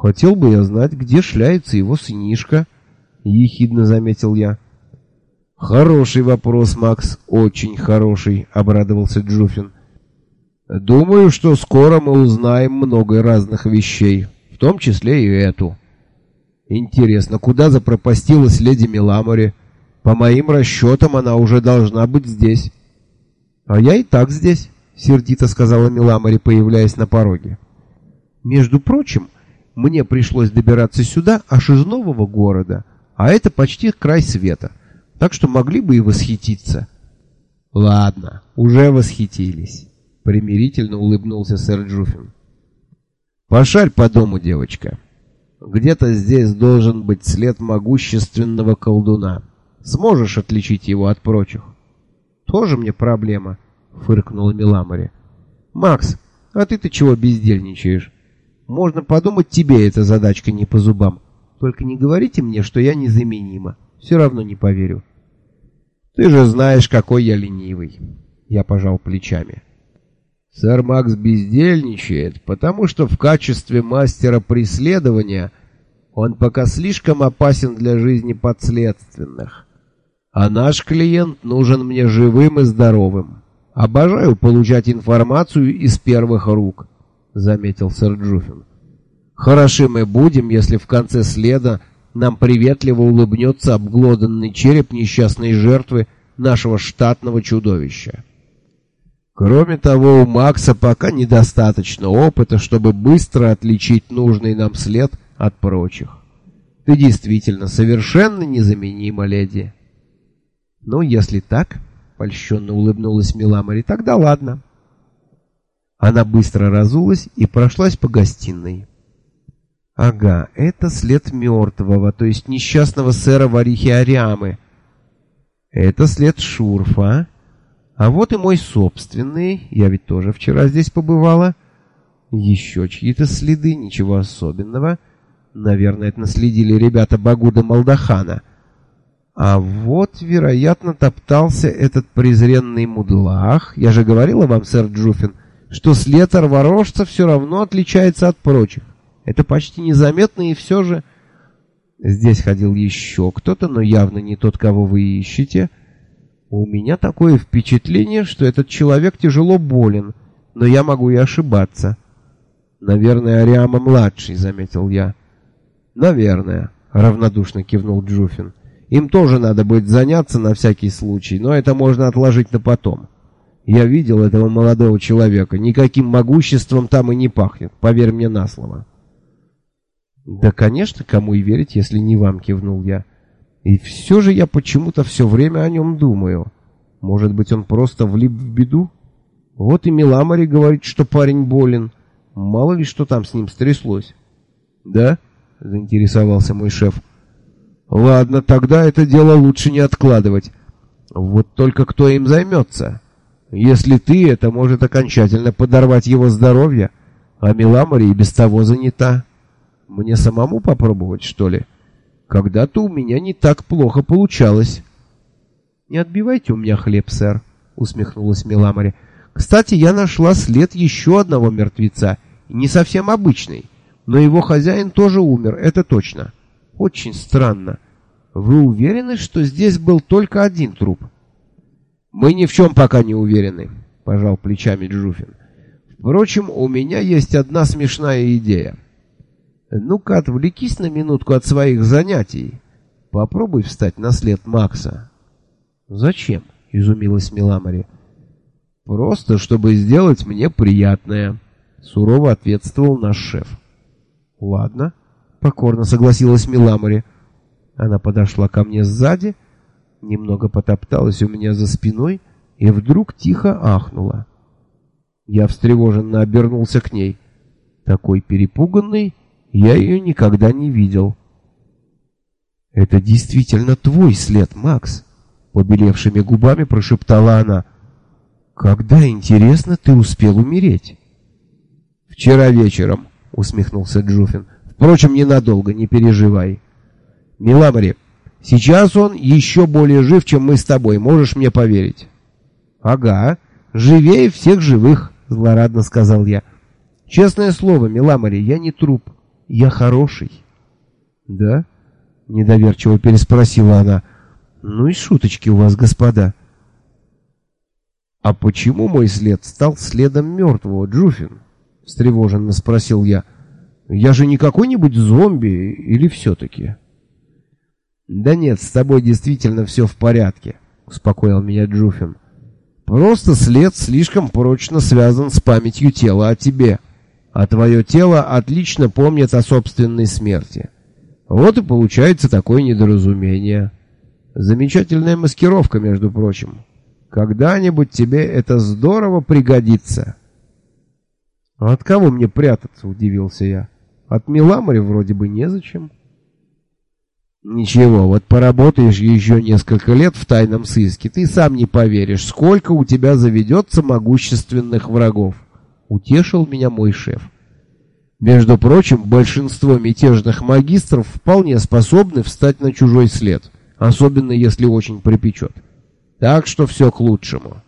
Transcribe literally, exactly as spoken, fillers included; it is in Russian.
Хотел бы я знать, где шляется его сынишка, ехидно заметил я. Хороший вопрос, Макс, очень хороший, обрадовался Джуфин. Думаю, что скоро мы узнаем много разных вещей, в том числе и эту. Интересно, куда запропастилась леди Миламори? По моим расчетам, она уже должна быть здесь. А я и так здесь, сердито сказала Миламори, появляясь на пороге. Между прочим, мне пришлось добираться сюда аж из нового города, а это почти край света, так что могли бы и восхититься. Ладно, уже восхитились, примирительно улыбнулся сэр Джуфин. Пошарь по дому, девочка. Где-то здесь должен быть след могущественного колдуна. Сможешь отличить его от прочих? Тоже мне проблема, фыркнула Миламори. Макс, а ты-то чего бездельничаешь? Можно подумать, тебе эта задачка не по зубам. Только не говорите мне, что я незаменима. Все равно не поверю. Ты же знаешь, какой я ленивый. Я пожал плечами. Сэр Макс бездельничает, потому что в качестве мастера преследования он пока слишком опасен для жизни подследственных. А наш клиент нужен мне живым и здоровым. Обожаю получать информацию из первых рук, заметил сэр Джуфин. Хороши мы будем, если в конце следа нам приветливо улыбнется обглоданный череп несчастной жертвы нашего штатного чудовища. Кроме того, у Макса пока недостаточно опыта, чтобы быстро отличить нужный нам след от прочих. Ты действительно совершенно незаменима, леди. Ну, если так, польщенно улыбнулась Миламори, тогда ладно. Она быстро разулась и прошлась по гостиной. Ага, это след мертвого, то есть несчастного сэра Варихи Ариамы. Это след Шурфа. А вот и мой собственный, я ведь тоже вчера здесь побывала. Еще чьи-то следы, ничего особенного. Наверное, это наследили ребята Багуда Малдахана. А вот, вероятно, топтался этот презренный мудлах. Я же говорила вам, сэр Джуфин, что след арворожца все равно отличается от прочих. Это почти незаметно, и все же... Здесь ходил еще кто-то, но явно не тот, кого вы ищете. У меня такое впечатление, что этот человек тяжело болен, но я могу и ошибаться. Наверное, Ариама-младший, заметил я. Наверное, равнодушно кивнул Джуфин. Им тоже надо будет заняться на всякий случай, но это можно отложить на потом. Я видел этого молодого человека, никаким могуществом там и не пахнет, поверь мне на слово. Да, конечно, кому и верить, если не вам, кивнул я. И все же я почему-то все время о нем думаю. Может быть, он просто влип в беду? Вот и Миламори говорит, что парень болен. Мало ли, что там с ним стряслось. Да? Заинтересовался мой шеф. Ладно, тогда это дело лучше не откладывать. Вот только кто им займется? Если ты, это может окончательно подорвать его здоровье, а Миламори и без того занята. Мне самому попробовать, что ли? Когда-то у меня не так плохо получалось. Не отбивайте у меня хлеб, сэр, усмехнулась Миламори. Кстати, я нашла след еще одного мертвеца, не совсем обычный, но его хозяин тоже умер, это точно. Очень странно. Вы уверены, что здесь был только один труп? Мы ни в чем пока не уверены, пожал плечами Джуфин. Впрочем, у меня есть одна смешная идея. Ну-ка, отвлекись на минутку от своих занятий. Попробуй встать на след Макса. Зачем? Изумилась Миламори. Просто, чтобы сделать мне приятное, сурово ответствовал наш шеф. Ладно, покорно согласилась Миламори. Она подошла ко мне сзади, немного потопталась у меня за спиной и вдруг тихо ахнула. Я встревоженно обернулся к ней. Такой перепуганный я ее никогда не видел. «Это действительно твой след, Макс», — побелевшими губами прошептала она. «Когда, интересно, ты успел умереть?» «Вчера вечером», — усмехнулся Джуфин. «Впрочем, ненадолго, не переживай. Миламори, сейчас он еще более жив, чем мы с тобой, можешь мне поверить?» «Ага, живее всех живых», — злорадно сказал я. «Честное слово, Миламори, я не труп. Я хороший. Да? Недоверчиво переспросила она. Ну и шуточки у вас, господа. А почему мой след стал следом мертвого, Джуфин? Встревоженно спросил я. Я же не какой-нибудь зомби, или все-таки? Да нет, с тобой действительно все в порядке, успокоил меня Джуфин. Просто след слишком прочно связан с памятью тела о тебе, а твое тело отлично помнит о собственной смерти. Вот и получается такое недоразумение. Замечательная маскировка, между прочим. Когда-нибудь тебе это здорово пригодится. А от кого мне прятаться, удивился я. От Миламори вроде бы незачем. Ничего, вот поработаешь еще несколько лет в тайном сыске, ты сам не поверишь, сколько у тебя заведется могущественных врагов. Утешил меня мой шеф. Между прочим, большинство мятежных магистров вполне способны встать на чужой след, особенно если очень припечет. Так что все к лучшему.